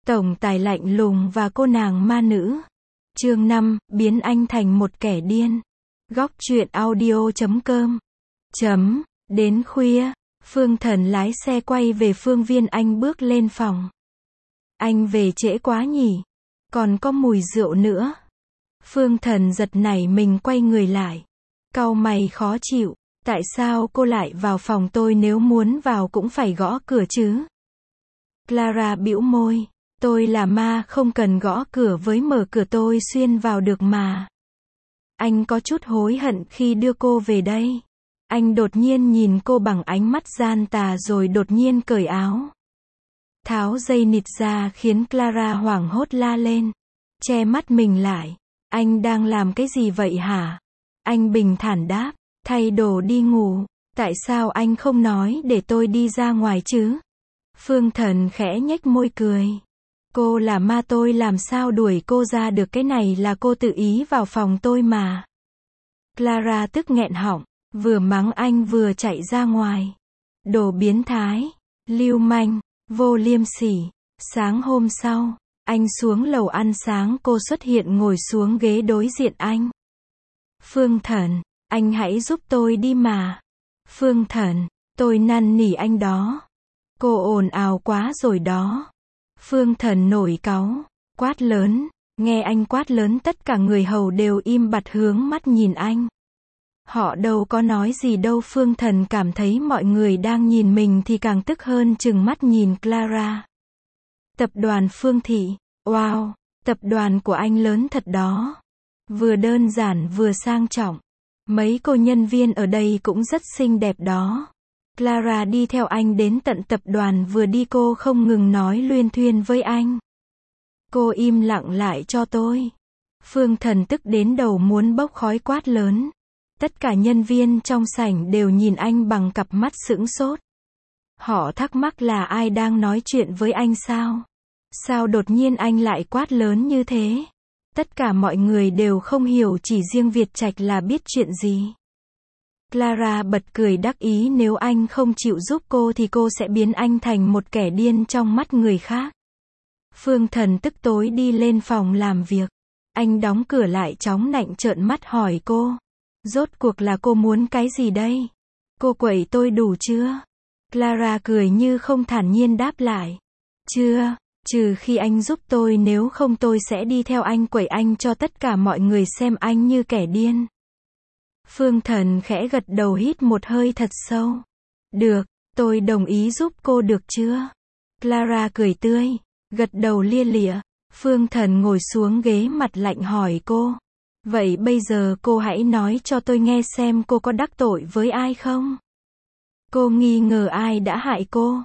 Tổng tài lạnh lùng và cô nàng ma nữ. Chương 5, biến anh thành một kẻ điên. Góc truyện audio.com. Đến khuya, Phương Thần lái xe quay về Phương Viên. Anh bước lên phòng. Anh về trễ quá nhỉ? Còn có mùi rượu nữa. Phương Thần giật nảy mình quay người lại. Cau mày khó chịu. Tại sao cô lại vào phòng tôi? Nếu muốn vào cũng phải gõ cửa chứ? Clara bĩu môi. Tôi là ma, không cần gõ cửa, với mở cửa tôi xuyên vào được mà. Anh có chút hối hận khi đưa cô về đây. Anh đột nhiên nhìn cô bằng ánh mắt gian tà rồi đột nhiên cởi áo. Tháo dây nịt ra khiến Clara hoảng hốt la lên. Che mắt mình lại. Anh đang làm cái gì vậy hả? Anh bình thản đáp. Thay đồ đi ngủ. Tại sao anh không nói để tôi đi ra ngoài chứ? Phương Thần khẽ nhếch môi cười. Cô là ma, tôi làm sao đuổi cô ra được, cái này là cô tự ý vào phòng tôi mà. Clara tức nghẹn họng, vừa mắng anh vừa chạy ra ngoài. Đồ biến thái, lưu manh, vô liêm sỉ. Sáng hôm sau, anh xuống lầu ăn sáng, cô xuất hiện ngồi xuống ghế đối diện anh. Phương Thần, anh hãy giúp tôi đi mà. Phương Thần, tôi năn nỉ anh đó. Cô ồn ào quá rồi đó. Phương Thần nổi cáu, quát lớn. Nghe anh quát lớn, tất cả người hầu đều im bặt hướng mắt nhìn anh. Họ đâu có nói gì đâu. Phương Thần cảm thấy mọi người đang nhìn mình thì càng tức hơn, trừng mắt nhìn Clara. Tập đoàn Phương Thị, wow, tập đoàn của anh lớn thật đó. Vừa đơn giản vừa sang trọng. Mấy cô nhân viên ở đây cũng rất xinh đẹp đó. Clara đi theo anh đến tận tập đoàn, vừa đi cô không ngừng nói luyên thuyên với anh. Cô im lặng lại cho tôi. Phương Thần tức đến đầu muốn bốc khói, quát lớn. Tất cả nhân viên trong sảnh đều nhìn anh bằng cặp mắt sững sốt. Họ thắc mắc là ai đang nói chuyện với anh sao? Sao đột nhiên anh lại quát lớn như thế? Tất cả mọi người đều không hiểu, chỉ riêng Việt Trạch là biết chuyện gì. Clara bật cười đắc ý, nếu anh không chịu giúp cô thì cô sẽ biến anh thành một kẻ điên trong mắt người khác. Phương Thần tức tối đi lên phòng làm việc. Anh đóng cửa lại, chóng nạnh trợn mắt hỏi cô. Rốt cuộc là cô muốn cái gì đây? Cô quậy tôi đủ chưa? Clara cười như không, thản nhiên đáp lại. Chưa, trừ khi anh giúp tôi, nếu không tôi sẽ đi theo anh quậy anh cho tất cả mọi người xem anh như kẻ điên. Phương Thần khẽ gật đầu, hít một hơi thật sâu. Được, tôi đồng ý giúp cô, được chưa? Clara cười tươi, gật đầu lia lịa. Phương Thần ngồi xuống ghế, mặt lạnh hỏi cô. Vậy bây giờ cô hãy nói cho tôi nghe xem cô có đắc tội với ai không? Cô nghi ngờ ai đã hại cô?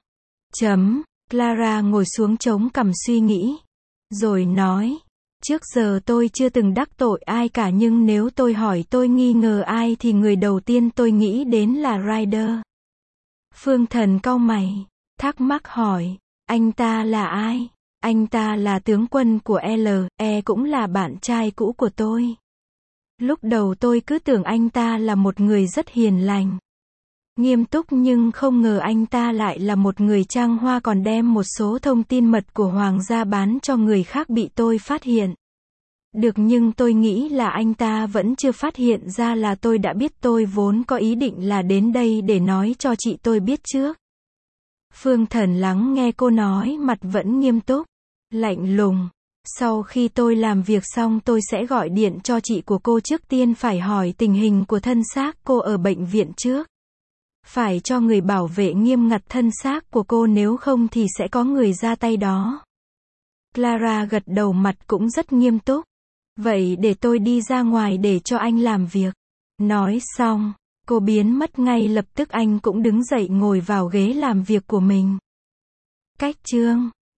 Clara ngồi xuống chống cằm suy nghĩ. Rồi nói. Trước giờ tôi chưa từng đắc tội ai cả, nhưng nếu tôi hỏi tôi nghi ngờ ai thì người đầu tiên tôi nghĩ đến là Ryder. Phương Thần cau mày, thắc mắc hỏi. Anh ta là ai? Anh ta là tướng quân của LE, cũng là bạn trai cũ của tôi. Lúc đầu tôi cứ tưởng anh ta là một người rất hiền lành, nghiêm túc, nhưng không ngờ anh ta lại là một người trăng hoa, còn đem một số thông tin mật của hoàng gia bán cho người khác, bị tôi phát hiện được, nhưng tôi nghĩ là anh ta vẫn chưa phát hiện ra là tôi đã biết. Tôi vốn có ý định là đến đây để nói cho chị tôi biết trước. Phương Thần lắng nghe cô nói, mặt vẫn nghiêm túc, lạnh lùng. Sau khi tôi làm việc xong tôi sẽ gọi điện cho chị của cô, trước tiên phải hỏi tình hình của thân xác cô ở bệnh viện trước. Phải cho người bảo vệ nghiêm ngặt thân xác của cô, nếu không thì sẽ có người ra tay đó. Clara gật đầu, mặt cũng rất nghiêm túc. Vậy để tôi đi ra ngoài để cho anh làm việc. Nói xong, cô biến mất ngay lập tức. Anh cũng đứng dậy ngồi vào ghế làm việc của mình. Cách chương